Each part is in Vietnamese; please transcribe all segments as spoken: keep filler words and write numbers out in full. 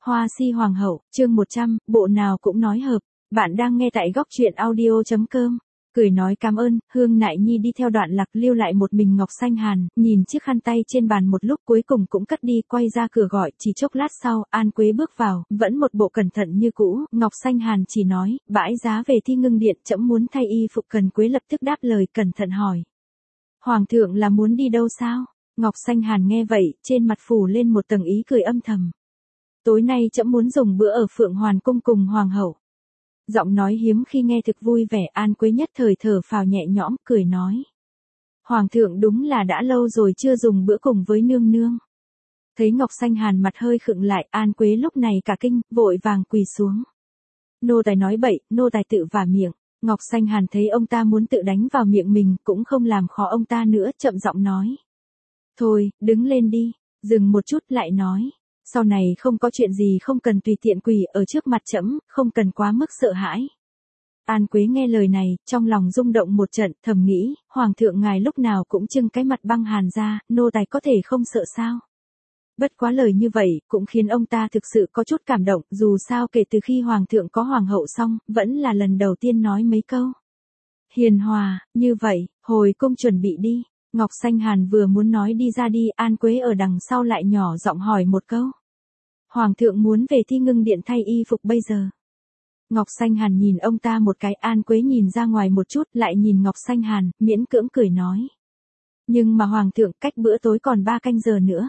Hoa si hoàng hậu, chương một trăm, bộ nào cũng nói hợp. Bạn đang nghe tại góc truyện audio.com. Cười nói cảm ơn, Hương Nại Nhi đi theo Đoạn Lạc lưu lại một mình Ngọc Xanh Hàn, nhìn chiếc khăn tay trên bàn một lúc cuối cùng cũng cất đi, quay ra cửa gọi, chỉ chốc lát sau, An Quế bước vào, vẫn một bộ cẩn thận như cũ, Ngọc Xanh Hàn chỉ nói, bãi giá về Thi Ngưng Điện, trẫm muốn thay y phục. Cần Quế lập tức đáp lời, cẩn thận hỏi. Hoàng thượng là muốn đi đâu sao? Ngọc Xanh Hàn nghe vậy, trên mặt phủ lên một tầng ý cười âm thầm. Tối nay trẫm muốn dùng bữa ở Phượng Hoàn cung cùng hoàng hậu. Giọng nói hiếm khi nghe thực vui vẻ. An Quế nhất thời thở phào nhẹ nhõm, cười nói. Hoàng thượng đúng là đã lâu rồi chưa dùng bữa cùng với nương nương. Thấy Ngọc Xanh Hàn mặt hơi khựng lại, An Quế lúc này cả kinh, vội vàng quỳ xuống. Nô tài nói bậy, nô tài tự vả miệng. Ngọc Xanh Hàn thấy ông ta muốn tự đánh vào miệng mình, cũng không làm khó ông ta nữa, chậm giọng nói. Thôi, đứng lên đi. Dừng một chút lại nói. Sau này không có chuyện gì không cần tùy tiện quỳ ở trước mặt trẫm, không cần quá mức sợ hãi. An Quế nghe lời này, trong lòng rung động một trận, thầm nghĩ, Hoàng thượng ngài lúc nào cũng trưng cái mặt băng hàn ra, nô tài có thể không sợ sao. Bất quá lời như vậy, cũng khiến ông ta thực sự có chút cảm động, dù sao kể từ khi Hoàng thượng có Hoàng hậu xong, vẫn là lần đầu tiên nói mấy câu. Hiền hòa, như vậy, hồi cung chuẩn bị đi. Ngọc Xanh Hàn vừa muốn nói đi ra đi, An Quế ở đằng sau lại nhỏ giọng hỏi một câu. Hoàng thượng muốn về Thi Ngưng Điện thay y phục bây giờ. Ngọc Xanh Hàn nhìn ông ta một cái, An Quế nhìn ra ngoài một chút, lại nhìn Ngọc Xanh Hàn, miễn cưỡng cười nói. Nhưng mà Hoàng thượng cách bữa tối còn ba canh giờ nữa.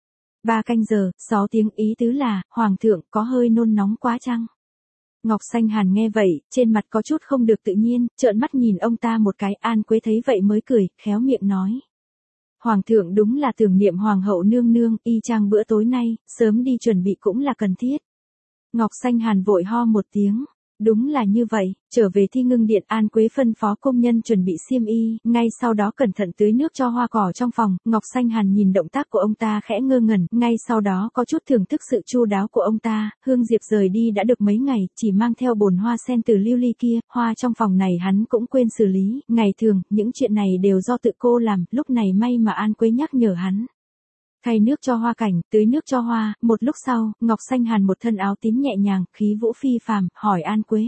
Ba canh giờ, sáu tiếng, ý tứ là, Hoàng thượng có hơi nôn nóng quá chăng? Ngọc Xanh Hàn nghe vậy, trên mặt có chút không được tự nhiên, trợn mắt nhìn ông ta một cái. An Quế thấy vậy mới cười, khéo miệng nói. Hoàng thượng đúng là tưởng niệm Hoàng hậu nương nương, y chang bữa tối nay, sớm đi chuẩn bị cũng là cần thiết. Ngọc Xanh Hàn vội ho một tiếng. Đúng là như vậy, trở về Thi Ngưng Điện, An Quế phân phó công nhân chuẩn bị xiêm y, ngay sau đó cẩn thận tưới nước cho hoa cỏ trong phòng. Ngọc Xanh Hàn nhìn động tác của ông ta khẽ ngơ ngẩn, ngay sau đó có chút thưởng thức sự chu đáo của ông ta. Hương Diệp rời đi đã được mấy ngày, chỉ mang theo bồn hoa sen từ lưu ly kia, hoa trong phòng này hắn cũng quên xử lý, ngày thường, những chuyện này đều do tự cô làm, lúc này may mà An Quế nhắc nhở hắn. Thay nước cho hoa cảnh, tưới nước cho hoa, một lúc sau, Ngọc Xanh Hàn một thân áo tím nhẹ nhàng, khí vũ phi phàm, hỏi An Quế.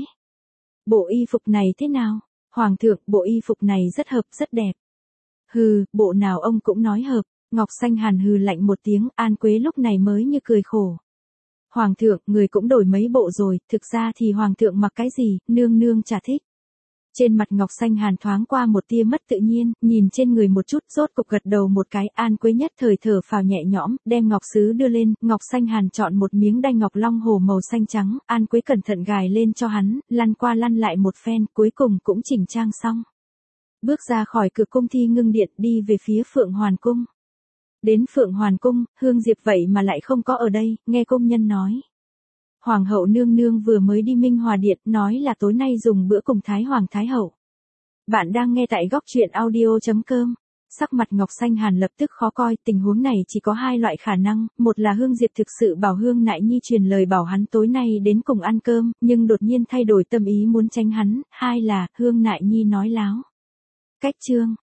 Bộ y phục này thế nào? Hoàng thượng, bộ y phục này rất hợp, rất đẹp. Hừ, bộ nào ông cũng nói hợp. Ngọc Xanh Hàn hừ lạnh một tiếng, An Quế lúc này mới như cười khổ. Hoàng thượng, người cũng đổi mấy bộ rồi, thực ra thì Hoàng thượng mặc cái gì, nương nương chả thích. Trên mặt Ngọc Xanh Hàn thoáng qua một tia mất tự nhiên, nhìn trên người một chút, rốt cục gật đầu một cái. An Quế nhất thời thở phào nhẹ nhõm, đem ngọc sứ đưa lên. Ngọc Xanh Hàn chọn một miếng đai ngọc long hổ màu xanh trắng, An Quế cẩn thận gài lên cho hắn, lăn qua lăn lại một phen, cuối cùng cũng chỉnh trang xong. Bước ra khỏi cửa cung Thi Ngưng Điện, đi về phía Phượng Hoàn cung. Đến Phượng Hoàn cung, Hương Diệp vậy mà lại không có ở đây, nghe công nhân nói. Hoàng hậu nương nương vừa mới đi Minh Hòa Điện, nói là tối nay dùng bữa cùng Thái Hoàng Thái hậu. Bạn đang nghe tại góc truyện audio.com. Sắc mặt Ngọc Xanh Hàn lập tức khó coi, tình huống này chỉ có hai loại khả năng, một là Hương Diệp thực sự bảo Hương Nại Nhi truyền lời bảo hắn tối nay đến cùng ăn cơm, nhưng đột nhiên thay đổi tâm ý muốn tránh hắn, hai là Hương Nại Nhi nói láo. Cách chương